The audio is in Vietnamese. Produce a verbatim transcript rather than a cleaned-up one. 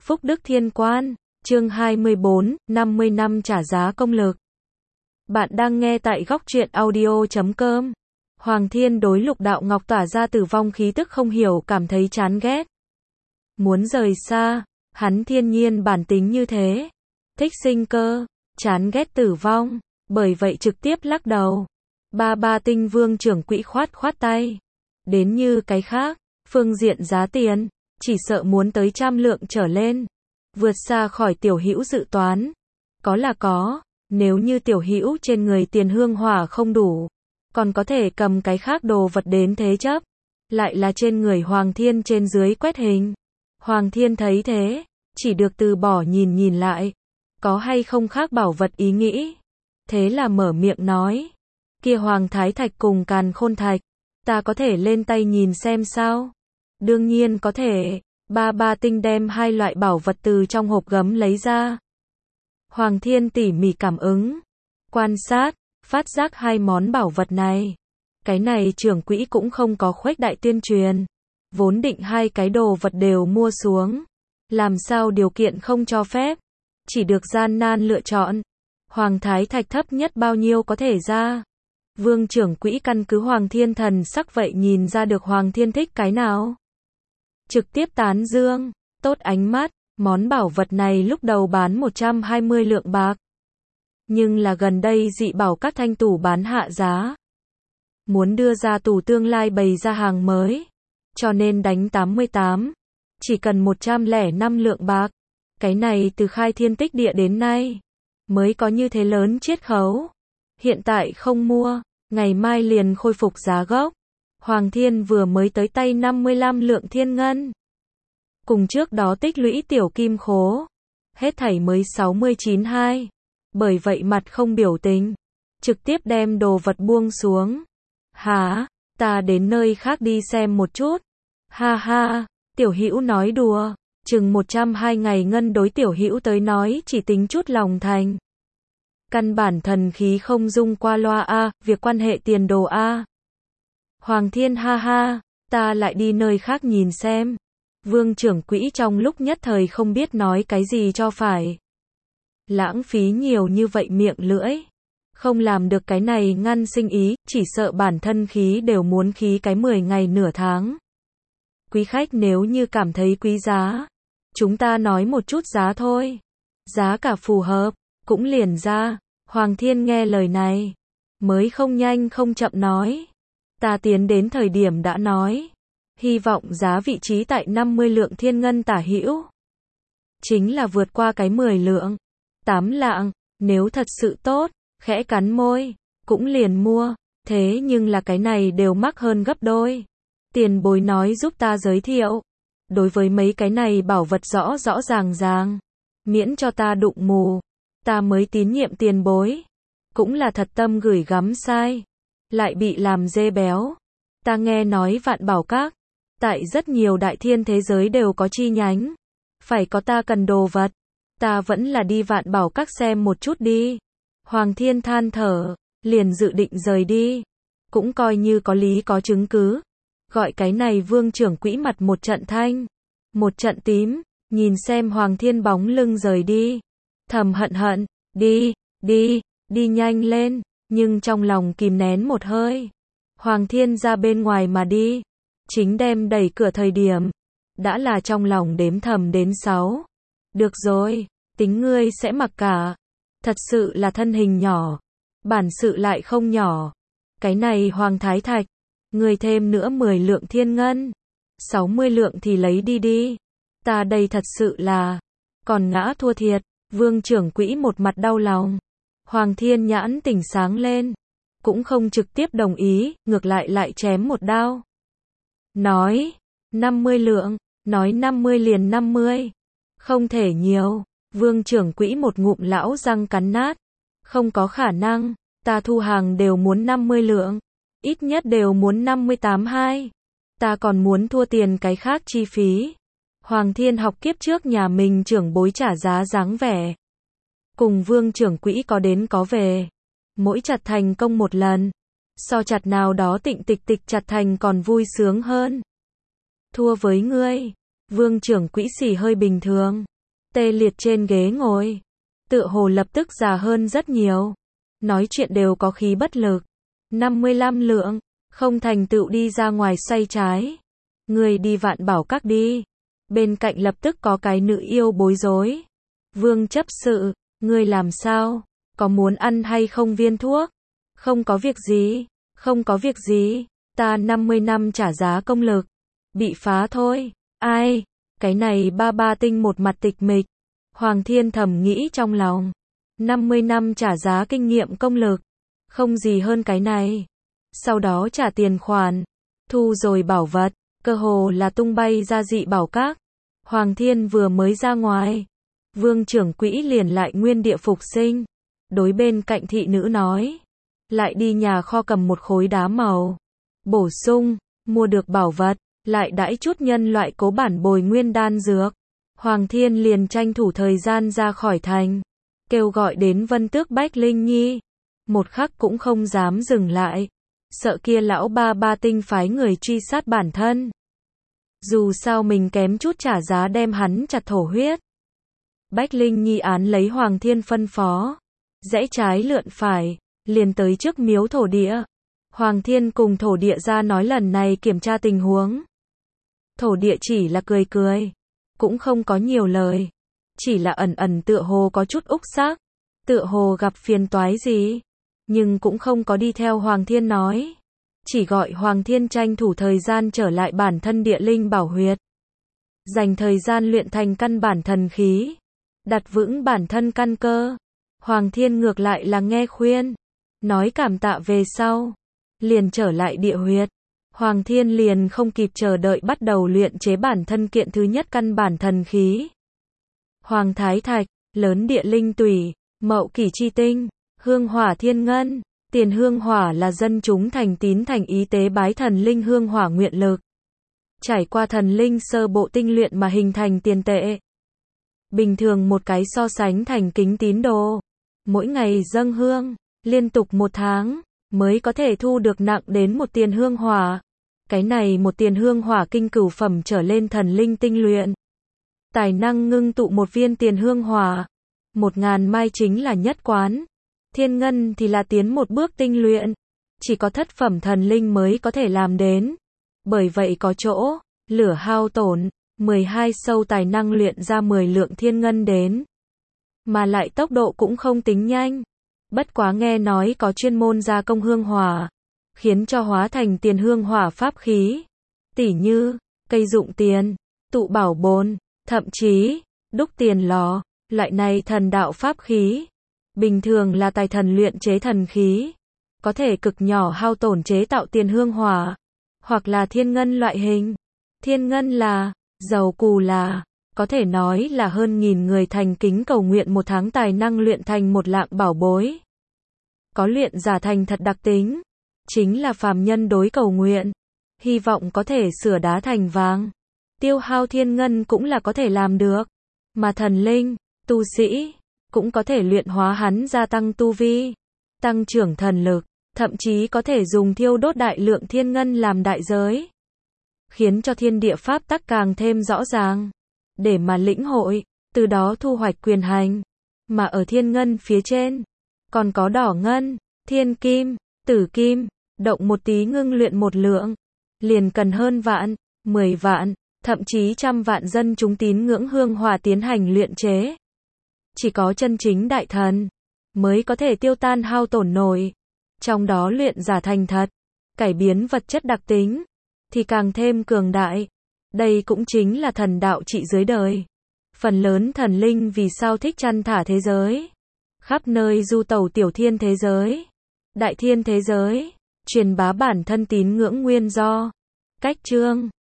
Phúc Đức Thiên Quan, chương hai mươi bốn, năm mươi năm trả giá công lực. Bạn đang nghe tại góc truyện audio chấm com. Hoàng Thiên đối Lục Đạo Ngọc tỏa ra tử vong khí tức không hiểu cảm thấy chán ghét. Muốn rời xa, hắn thiên nhiên bản tính như thế. Thích sinh cơ, chán ghét tử vong, bởi vậy trực tiếp lắc đầu. Ba ba tinh vương trưởng quỹ khoát khoát tay. Đến như cái khác, phương diện giá tiền, chỉ sợ muốn tới trăm lượng trở lên. Vượt xa khỏi tiểu hữu dự toán. Có là có, nếu như tiểu hữu trên người tiền hương hỏa không đủ, còn có thể cầm cái khác đồ vật đến thế chấp. Lại là trên người Hoàng Thiên trên dưới quét hình. Hoàng Thiên thấy thế, chỉ được từ bỏ nhìn nhìn lại. Có hay không khác bảo vật ý nghĩ. Thế là mở miệng nói. Kia Hoàng Thái Thạch cùng Càn Khôn Thạch, ta có thể lên tay nhìn xem sao? Đương nhiên có thể. Ba ba tinh đem hai loại bảo vật từ trong hộp gấm lấy ra. Hoàng Thiên tỉ mỉ cảm ứng, quan sát, phát giác hai món bảo vật này. Cái này trưởng quỹ cũng không có khuếch đại tuyên truyền. Vốn định hai cái đồ vật đều mua xuống. Làm sao điều kiện không cho phép. Chỉ được gian nan lựa chọn. Hoàng Thái Thạch thấp nhất bao nhiêu có thể ra. Vương trưởng quỹ căn cứ Hoàng Thiên thần sắc vậy nhìn ra được Hoàng Thiên thích cái nào. Trực tiếp tán dương, tốt ánh mắt, món bảo vật này lúc đầu bán một trăm hai mươi lượng bạc. Nhưng là gần đây dị bảo các thanh tủ bán hạ giá. Muốn đưa ra tủ tương lai bày ra hàng mới. Cho nên đánh tám mươi tám. Chỉ cần một trăm lẻ năm lượng bạc. Cái này từ khai thiên tích địa đến nay. Mới có như thế lớn chiết khấu. Hiện tại không mua, ngày mai liền khôi phục giá gốc. Hoàng Thiên vừa mới tới tay năm mươi lăm lượng thiên ngân. Cùng trước đó tích lũy tiểu kim khố. Hết thảy mới sáu mươi chín hai. Bởi vậy mặt không biểu tình. Trực tiếp đem đồ vật buông xuống. Hả? Ta đến nơi khác đi xem một chút. Ha ha, tiểu hữu nói đùa. Chừng một trăm hai ngày ngân đối tiểu hữu tới nói chỉ tính chút lòng thành. Căn bản thần khí không dung qua loa a, việc quan hệ tiền đồ a. Hoàng Thiên ha ha, ta lại đi nơi khác nhìn xem. Vương trưởng quỹ trong lúc nhất thời không biết nói cái gì cho phải. Lãng phí nhiều như vậy miệng lưỡi. Không làm được cái này ngăn sinh ý, chỉ sợ bản thân khí đều muốn khí cái mười ngày nửa tháng. Quý khách nếu như cảm thấy quý giá, chúng ta nói một chút giá thôi. Giá cả phù hợp, cũng liền ra. Hoàng Thiên nghe lời này, mới không nhanh không chậm nói. Ta tiến đến thời điểm đã nói, hy vọng giá vị trí tại năm mươi lượng thiên ngân tả hữu. Chính là vượt qua cái mười lượng, tám lạng, nếu thật sự tốt, khẽ cắn môi, cũng liền mua, thế nhưng là cái này đều mắc hơn gấp đôi. Tiền bối nói giúp ta giới thiệu, đối với mấy cái này bảo vật rõ rõ ràng ràng, miễn cho ta đụng mù, ta mới tín nhiệm tiền bối. Cũng là thật tâm gửi gắm sai. Lại bị làm dê béo. Ta nghe nói Vạn Bảo Các, tại rất nhiều đại thiên thế giới đều có chi nhánh. Phải có ta cần đồ vật. Ta vẫn là đi Vạn Bảo Các xem một chút đi. Hoàng Thiên than thở, liền dự định rời đi. Cũng coi như có lý có chứng cứ. Gọi cái này vương trưởng quỹ mặt một trận thanh, một trận tím, nhìn xem Hoàng Thiên bóng lưng rời đi. Thầm hận hận, đi, đi, đi nhanh lên. Nhưng trong lòng kìm nén một hơi. Hoàng Thiên ra bên ngoài mà đi. Chính đem đẩy cửa thời điểm. Đã là trong lòng đếm thầm đến sáu. Được rồi, tính ngươi sẽ mặc cả. Thật sự là thân hình nhỏ. Bản sự lại không nhỏ. Cái này Hoàng Thái Thạch. Ngươi thêm nữa mười lượng thiên ngân. sáu mươi lượng thì lấy đi đi. Ta đây thật sự là. Còn ngã thua thiệt. Vương trưởng quỹ một mặt đau lòng. Hoàng Thiên nhãn tỉnh sáng lên. Cũng không trực tiếp đồng ý, ngược lại lại chém một đao. Nói, năm mươi lượng, nói năm mươi liền năm mươi. Không thể nhiều. Vương trưởng quỹ một ngụm lão răng cắn nát. Không có khả năng, ta thu hàng đều muốn năm mươi lượng. Ít nhất đều muốn năm mươi tám hai. Ta còn muốn thua tiền cái khác chi phí. Hoàng Thiên học kiếp trước nhà mình trưởng bối trả giá dáng vẻ. Cùng vương trưởng quỹ có đến có về. Mỗi chặt thành công một lần. So chặt nào đó tịnh tịch tịch chặt thành còn vui sướng hơn. Thua với ngươi. Vương trưởng quỹ xỉ hơi bình thường. tê liệt trên ghế ngồi. Tựa hồ lập tức già hơn rất nhiều. Nói chuyện đều có khí bất lực. năm mươi lăm lượng, không thành tựu đi ra ngoài xoay trái. Người đi Vạn Bảo Các đi. Bên cạnh lập tức có cái nữ yêu bối rối. Vương chấp sự, ngươi làm sao? Có muốn ăn hay không viên thuốc? Không có việc gì, không có việc gì, ta năm mươi năm trả giá công lực. Bị phá thôi, ai? Cái này ba ba tinh một mặt tịch mịch. Hoàng Thiên thầm nghĩ trong lòng. năm mươi năm trả giá kinh nghiệm công lực. Không gì hơn cái này. Sau đó trả tiền khoản. Thu rồi bảo vật. Cơ hồ là tung bay ra Dị Bảo Các. Hoàng Thiên vừa mới ra ngoài. Vương trưởng quỹ liền lại nguyên địa phục sinh. Đối bên cạnh thị nữ nói. Lại đi nhà kho cầm một khối đá màu. Bổ sung, mua được bảo vật. Lại đãi chút nhân loại cố bản bồi nguyên đan dược. Hoàng Thiên liền tranh thủ thời gian ra khỏi thành. Kêu gọi đến Vân Tước Bách Linh Nhi. Một khắc cũng không dám dừng lại. Sợ kia lão ba ba tinh phái người truy sát bản thân. Dù sao mình kém chút trả giá đem hắn chặt thổ huyết. Bách Linh Nhi án lấy Hoàng Thiên phân phó. Rẽ trái lượn phải, liền tới trước miếu thổ địa. Hoàng Thiên cùng thổ địa ra nói lần này kiểm tra tình huống. Thổ địa chỉ là cười cười. Cũng không có nhiều lời. Chỉ là ẩn ẩn tựa hồ có chút úc xác. Tựa hồ gặp phiền toái gì. Nhưng cũng không có đi theo Hoàng Thiên nói. Chỉ gọi Hoàng Thiên tranh thủ thời gian trở lại bản thân địa linh bảo huyệt. Dành thời gian luyện thành căn bản thần khí. Đặt vững bản thân căn cơ. Hoàng Thiên ngược lại là nghe khuyên. Nói cảm tạ về sau. Liền trở lại địa huyệt. Hoàng Thiên liền không kịp chờ đợi bắt đầu luyện chế bản thân kiện thứ nhất căn bản thần khí. Hoàng Thái Thạch, lớn địa linh tủy, mậu kỷ chi tinh, hương hỏa thiên ngân. Tiền hương hỏa là dân chúng thành tín thành ý tế bái thần linh hương hỏa nguyện lực. Trải qua thần linh sơ bộ tinh luyện mà hình thành tiền tệ. Bình thường một cái so sánh thành kính tín đồ. Mỗi ngày dâng hương, liên tục một tháng, mới có thể thu được nặng đến một tiền hương hỏa. Cái này một tiền hương hỏa kinh cửu phẩm trở lên thần linh tinh luyện. Tài năng ngưng tụ một viên tiền hương hỏa. Một ngàn mai chính là nhất quán. Thiên ngân thì là tiến một bước tinh luyện. Chỉ có thất phẩm thần linh mới có thể làm đến. Bởi vậy có chỗ, lửa hao tổn, mười hai sâu tài năng luyện ra mười lượng thiên ngân đến. Mà lại tốc độ cũng không tính nhanh. Bất quá nghe nói có chuyên môn gia công hương hỏa. Khiến cho hóa thành tiền hương hỏa pháp khí. Tỉ như, cây dụng tiền, tụ bảo bồn, thậm chí, đúc tiền lò, loại này thần đạo pháp khí. Bình thường là tài thần luyện chế thần khí. Có thể cực nhỏ hao tổn chế tạo tiền hương hỏa. Hoặc là thiên ngân loại hình. Thiên ngân là, dầu cù là, có thể nói là hơn nghìn người thành kính cầu nguyện một tháng tài năng luyện thành một lạng bảo bối. Có luyện giả thành thật đặc tính. Chính là phàm nhân đối cầu nguyện. Hy vọng có thể sửa đá thành vàng. Tiêu hao thiên ngân cũng là có thể làm được. Mà thần linh, tu sĩ, cũng có thể luyện hóa hắn gia tăng tu vi. Tăng trưởng thần lực. Thậm chí có thể dùng thiêu đốt đại lượng thiên ngân làm đại giới. Khiến cho thiên địa pháp tắc càng thêm rõ ràng. Để mà lĩnh hội, từ đó thu hoạch quyền hành. Mà ở thiên ngân phía trên, còn có đỏ ngân, thiên kim, tử kim, động một tí ngưng luyện một lượng. Liền cần hơn vạn, mười vạn, thậm chí trăm vạn dân chúng tín ngưỡng hương hỏa tiến hành luyện chế. Chỉ có chân chính đại thần, mới có thể tiêu tan hao tổn nổi. Trong đó luyện giả thành thật, cải biến vật chất đặc tính, thì càng thêm cường đại. Đây cũng chính là thần đạo trị dưới đời. Phần lớn thần linh vì sao thích chăn thả thế giới. Khắp nơi du tẩu tiểu thiên thế giới, đại thiên thế giới, truyền bá bản thân tín ngưỡng nguyên do. Cách chương